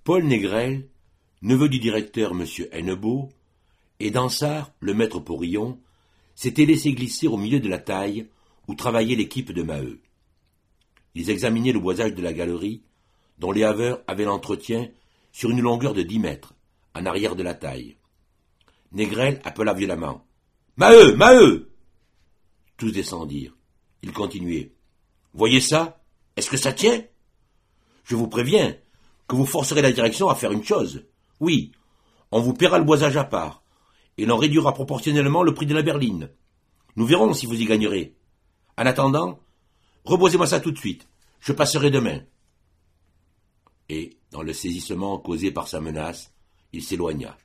Paul Négrel, neveu du directeur M. Hennebeau, et Dansard, le maître Porillon, s'étaient laissés glisser au milieu de la taille où travaillait l'équipe de Maheu. Ils examinaient le boisage de la galerie, dont les haveurs avaient l'entretien sur une longueur de 10 mètres, en arrière de la taille. Négrel appela violemment. « Maheu, Maheu !» Tous descendirent. Il continuait. « Voyez ça? Est-ce que ça tient? Je vous préviens que vous forcerez la direction à faire une chose. Oui, on vous paiera le boisage à part, et l'on réduira proportionnellement le prix de la berline. Nous verrons si vous y gagnerez. En attendant, reboisez-moi ça tout de suite. Je passerai demain. » Et, dans le saisissement causé par sa menace, il s'éloigna.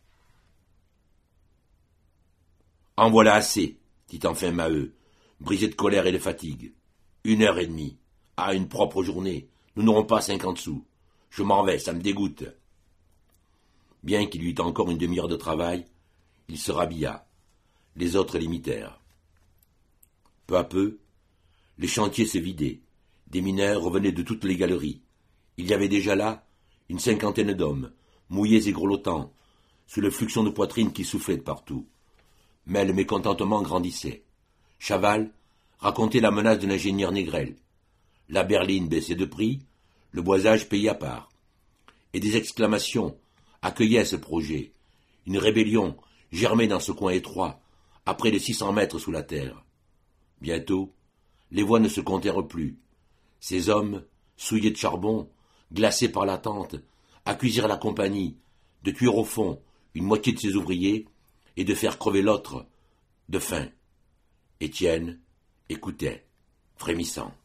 « En voilà assez, dit enfin Maheu, brisé de colère et de fatigue. 1h30. Ah, une propre journée. Nous n'aurons pas 50 sous. Je m'en vais, ça me dégoûte. » Bien qu'il y eût encore une demi-heure de travail, il se rhabilla. Les autres l'imitèrent. Peu à peu, les chantiers se vidaient. Des mineurs revenaient de toutes les galeries. Il y avait déjà là une 50aine d'hommes, mouillés et grelottants, sous le fluxion de poitrine qui soufflait de partout. Mais le mécontentement grandissait. Chaval racontait la menace de l'ingénieur Négrel. La berline baissait de prix, le boisage payé à part. Et des exclamations accueillaient ce projet. Une rébellion germait dans ce coin étroit, à près de 600 mètres sous la terre. Bientôt, les voix ne se comptèrent plus. Ces hommes, souillés de charbon, glacés par l'attente, accusèrent la compagnie de tuer au fond une moitié de ses ouvriers et de faire crever l'autre de faim. Étienne écoutait, frémissant.